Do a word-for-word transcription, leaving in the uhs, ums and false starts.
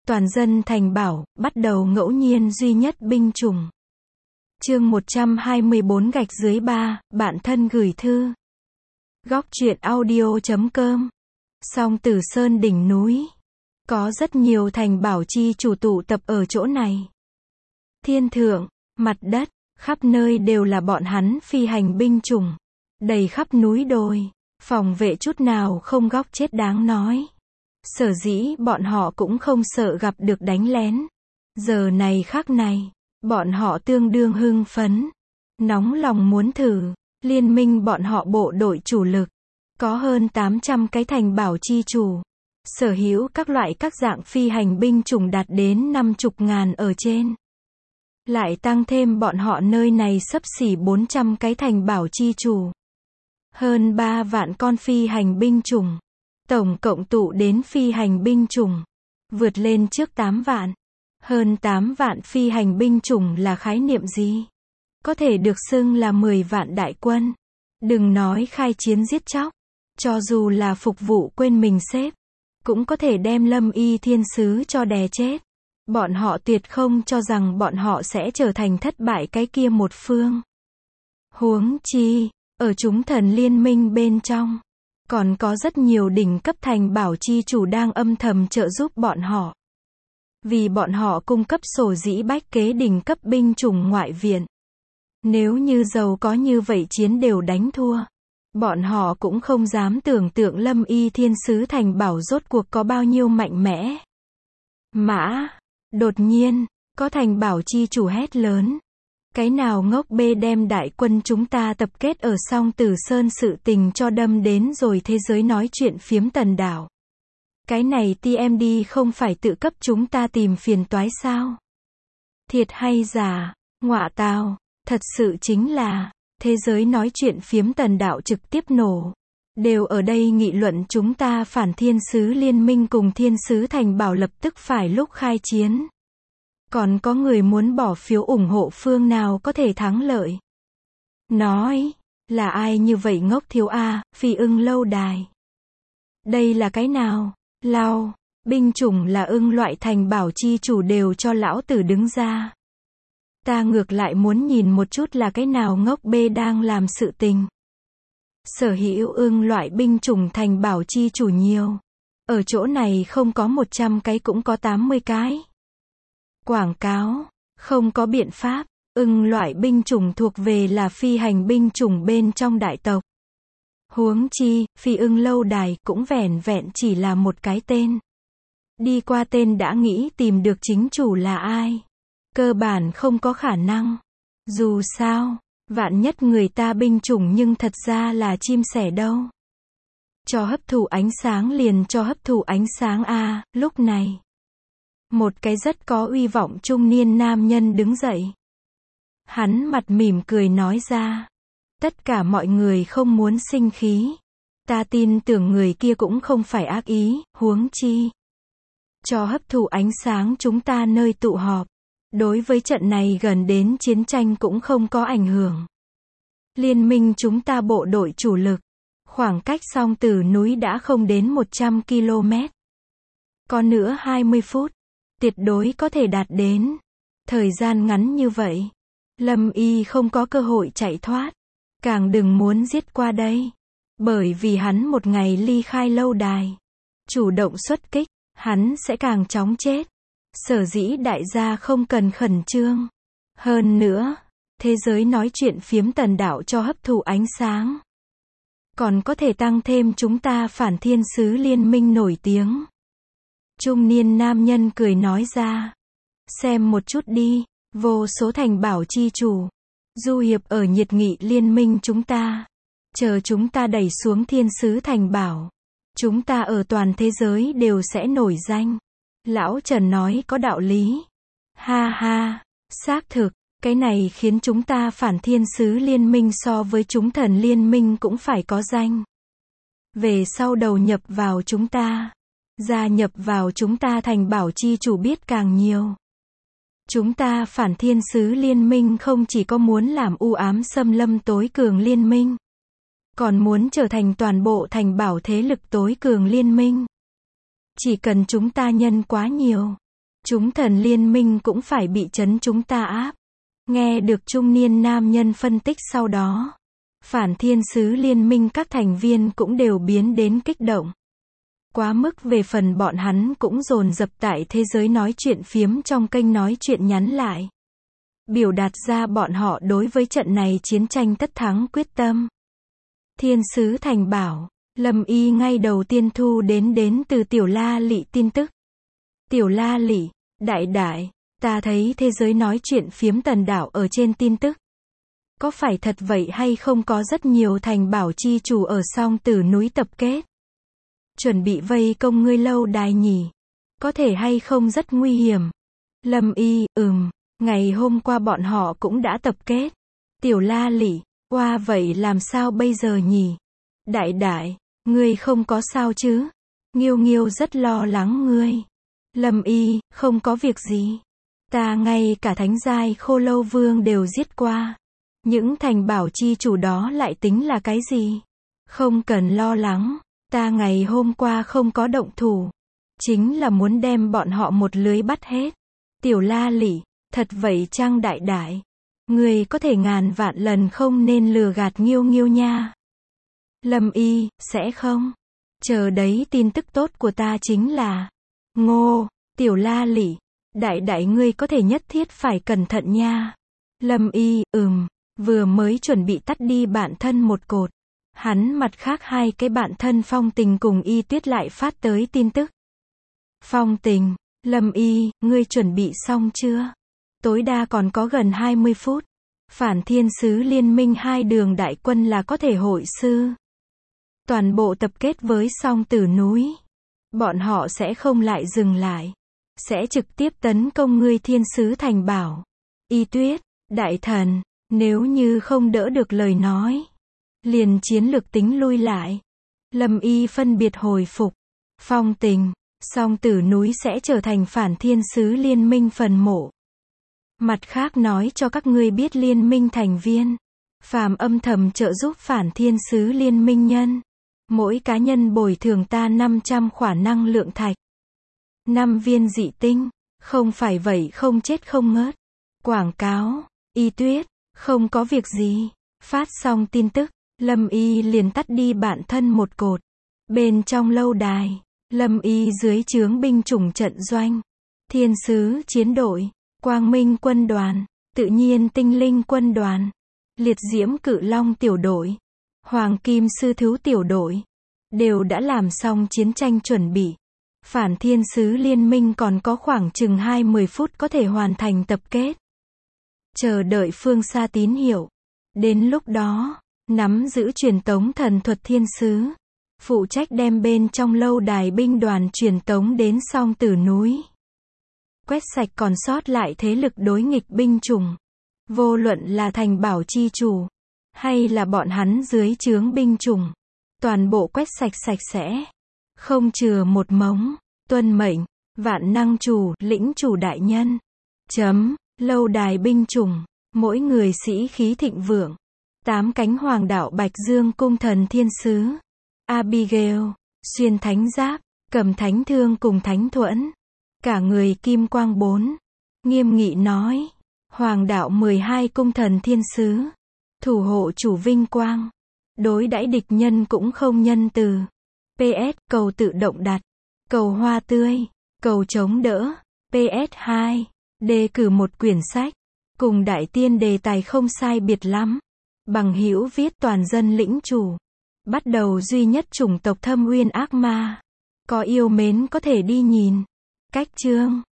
Toàn dân thành bảo, bắt đầu ngẫu nhiên duy nhất binh chủng. Chương một trăm hai mươi bốn gạch dưới ba, bạn thân gửi thư. Góc truyện audio chấm com. Song Tử Sơn đỉnh núi. Có rất nhiều thành bảo chi chủ tụ tập ở chỗ này. Thiên thượng, mặt đất, khắp nơi đều là bọn hắn phi hành binh chủng. Đầy khắp núi đồi, phòng vệ chút nào không góc chết đáng nói. Sở dĩ bọn họ cũng không sợ gặp được đánh lén. Giờ này khắc này, bọn họ tương đương hưng phấn. Nóng lòng muốn thử, liên minh bọn họ bộ đội chủ lực. Có hơn tám trăm cái thành bảo chi chủ. Sở hữu các loại các dạng phi hành binh chủng đạt đến năm mươi ngàn ở trên. Lại tăng thêm bọn họ nơi này xấp xỉ bốn trăm cái thành bảo chi chủ. Hơn ba vạn con phi hành binh chủng. Tổng cộng tụ đến phi hành binh chủng. Vượt lên trước tám vạn. Hơn tám vạn phi hành binh chủng là khái niệm gì? Có thể được xưng là mười vạn đại quân. Đừng nói khai chiến giết chóc. Cho dù là phục vụ quên mình xếp. Cũng có thể đem Lâm Y Thiên Sứ cho đè chết. Bọn họ tuyệt không cho rằng bọn họ sẽ trở thành thất bại cái kia một phương. Huống chi, ở chúng thần liên minh bên trong. Còn có rất nhiều đỉnh cấp thành bảo chi chủ đang âm thầm trợ giúp bọn họ. Vì bọn họ cung cấp sổ dĩ bách kế đỉnh cấp binh chủng ngoại viện. Nếu như giàu có như vậy chiến đều đánh thua. Bọn họ cũng không dám tưởng tượng Lâm Y Thiên Sứ thành bảo rốt cuộc có bao nhiêu mạnh mẽ. Mã, đột nhiên, có thành bảo chi chủ hét lớn. Cái nào ngốc bê đem đại quân chúng ta tập kết ở Song Tử Sơn sự tình cho đâm đến rồi thế giới nói chuyện phiếm tần đảo. Cái này tê em đê không phải tự cấp chúng ta tìm phiền toái sao? Thiệt hay giả, ngọa tào, thật sự chính là, thế giới nói chuyện phiếm tần đảo trực tiếp nổ. Đều ở đây nghị luận chúng ta phản thiên sứ liên minh cùng thiên sứ thành bảo lập tức phải lúc khai chiến. Còn có người muốn bỏ phiếu ủng hộ phương nào có thể thắng lợi. Nói, là ai như vậy ngốc thiếu a, phi ưng lâu đài. Đây là cái nào? Lao, binh chủng là ưng loại thành bảo chi chủ đều cho lão tử đứng ra. Ta ngược lại muốn nhìn một chút là cái nào ngốc bê đang làm sự tình. Sở hữu ưng loại binh chủng thành bảo chi chủ nhiều. Ở chỗ này không có một trăm cái cũng có tám mươi cái. Quảng cáo, không có biện pháp, ưng loại binh chủng thuộc về là phi hành binh chủng bên trong đại tộc. Huống chi, phi ưng lâu đài cũng vẻn vẹn chỉ là một cái tên. Đi qua tên đã nghĩ tìm được chính chủ là ai. Cơ bản không có khả năng. Dù sao, vạn nhất người ta binh chủng nhưng thật ra là chim sẻ đâu. Cho hấp thụ ánh sáng liền cho hấp thụ ánh sáng a, à, lúc này. Một cái rất có uy vọng trung niên nam nhân đứng dậy. Hắn mặt mỉm cười nói ra. Tất cả mọi người không muốn sinh khí. Ta tin tưởng người kia cũng không phải ác ý, huống chi. Cho hấp thụ ánh sáng chúng ta nơi tụ họp. Đối với trận này gần đến chiến tranh cũng không có ảnh hưởng. Liên minh chúng ta bộ đội chủ lực. Khoảng cách Song Tử núi đã không đến một trăm ki lô mét. Còn nữa hai mươi phút. Tuyệt đối có thể đạt đến. Thời gian ngắn như vậy. Lâm Y không có cơ hội chạy thoát. Càng đừng muốn giết qua đây. Bởi vì hắn một ngày ly khai lâu đài. Chủ động xuất kích. Hắn sẽ càng chóng chết. Sở dĩ đại gia không cần khẩn trương. Hơn nữa. Thế giới nói chuyện phiếm tần đảo cho hấp thụ ánh sáng. Còn có thể tăng thêm chúng ta phản thiên sứ liên minh nổi tiếng. Trung niên nam nhân cười nói ra. Xem một chút đi, vô số thành bảo chi chủ. Du hiệp ở nhiệt nghị liên minh chúng ta. Chờ chúng ta đẩy xuống thiên sứ thành bảo. Chúng ta ở toàn thế giới đều sẽ nổi danh. Lão Trần nói có đạo lý. Ha ha, xác thực, cái này khiến chúng ta phản thiên sứ liên minh so với chúng thần liên minh cũng phải có danh. Về sau đầu nhập vào chúng ta. Gia nhập vào chúng ta thành bảo chi chủ biết càng nhiều. Chúng ta phản thiên sứ liên minh không chỉ có muốn làm u ám xâm lâm tối cường liên minh. Còn muốn trở thành toàn bộ thành bảo thế lực tối cường liên minh. Chỉ cần chúng ta nhân quá nhiều. Chúng thần liên minh cũng phải bị trấn chúng ta áp. Nghe được trung niên nam nhân phân tích sau đó. Phản thiên sứ liên minh các thành viên cũng đều biến đến kích động. Quá mức về phần bọn hắn cũng dồn dập tại thế giới nói chuyện phiếm trong kênh nói chuyện nhắn lại. Biểu đạt ra bọn họ đối với trận này chiến tranh tất thắng quyết tâm. Thiên sứ thành bảo, Lâm Y ngay đầu tiên thu đến đến từ Tiểu La Lị tin tức. Tiểu La Lị, đại đại, ta thấy thế giới nói chuyện phiếm Tần đảo ở trên tin tức. Có phải thật vậy hay không có rất nhiều thành bảo chi chủ ở Song Tử núi tập kết? Chuẩn bị vây công ngươi lâu đài nhỉ? Có thể hay không rất nguy hiểm? Lâm Y, ừm, ngày hôm qua bọn họ cũng đã tập kết. Tiểu La Lị, oa vậy làm sao bây giờ nhỉ? Đại đại, ngươi không có sao chứ? Nghiêu Nghiêu rất lo lắng ngươi. Lâm Y, không có việc gì. Ta ngay cả thánh giai Khô Lâu Vương đều giết qua. Những thành bảo chi chủ đó lại tính là cái gì? Không cần lo lắng, ta ngày hôm qua không có động thủ. Chính là muốn đem bọn họ một lưới bắt hết. Tiểu La Lị, thật vậy chăng đại đại? Ngươi có thể ngàn vạn lần không nên lừa gạt Nghiêu Nghiêu nha. Lâm Y, sẽ không. Chờ đấy tin tức tốt của ta chính là. Ngô, Tiểu La Lị, đại đại ngươi có thể nhất thiết phải cẩn thận nha. Lâm Y, ừm, vừa mới chuẩn bị tắt đi bạn thân một cột. Hắn mặt khác hai cái bạn thân Phong Tình cùng Y Tuyết lại phát tới tin tức. Phong Tình, Lâm Y, ngươi chuẩn bị xong chưa? Tối đa còn có gần hai mươi phút. Phản thiên sứ liên minh hai đường đại quân là có thể hội sư. Toàn bộ tập kết với Song Tử núi. Bọn họ sẽ không lại dừng lại. Sẽ trực tiếp tấn công ngươi thiên sứ thành bảo. Y Tuyết, đại thần, nếu như không đỡ được lời nói. Liền chiến lược tính lui lại. Lâm Y phân biệt hồi phục. Phong Tình, Song Tử núi sẽ trở thành phản thiên sứ liên minh phần mộ. Mặt khác nói cho các ngươi biết liên minh thành viên. Phàm âm thầm trợ giúp phản thiên sứ liên minh nhân. Mỗi cá nhân bồi thường ta năm trăm khỏa năng lượng thạch. năm viên dị tinh. Không phải vậy không chết không ngớt. Quảng cáo. Y Tuyết, không có việc gì. Phát xong tin tức. Lâm Y liền tắt đi bạn thân một cột. Bên trong lâu đài. Lâm Y dưới trướng binh chủng trận doanh. Thiên sứ chiến đội. Quang Minh quân đoàn. Tự nhiên tinh linh quân đoàn. Liệt diễm cự long tiểu đội. Hoàng kim sư thú tiểu đội. Đều đã làm xong chiến tranh chuẩn bị. Phản thiên sứ liên minh còn có khoảng chừng hai mươi phút có thể hoàn thành tập kết. Chờ đợi phương xa tín hiệu. Đến lúc đó, nắm giữ truyền tống thần thuật thiên sứ. Phụ trách đem bên trong lâu đài binh đoàn truyền tống đến Song Tử núi. Quét sạch còn sót lại thế lực đối nghịch binh chủng. Vô luận là thành bảo chi chủ. Hay là bọn hắn dưới trướng binh chủng. Toàn bộ quét sạch sạch sẽ. Không chừa một mống. Tuân mệnh. Vạn năng chủ, lĩnh chủ đại nhân. Chấm. Lâu đài binh chủng. Mỗi người sĩ khí thịnh vượng. Tám cánh hoàng đạo Bạch Dương cung thần thiên sứ. Abigail. Xuyên thánh giáp. Cầm thánh thương cùng thánh thuẫn. Cả người kim quang bốn. Nghiêm nghị nói. Hoàng đạo mười hai cung thần thiên sứ. Thủ hộ chủ vinh quang. Đối đãi địch nhân cũng không nhân từ. pê ét cầu tự động đặt. Cầu hoa tươi. Cầu chống đỡ. pê ét hai. Đề cử một quyển sách. Cùng đại tiên đề tài không sai biệt lắm. Bằng hữu viết toàn dân lĩnh chủ. Bắt đầu duy nhất chủng tộc thâm uyên ác ma. Có yêu mến có thể đi nhìn. Cách chương.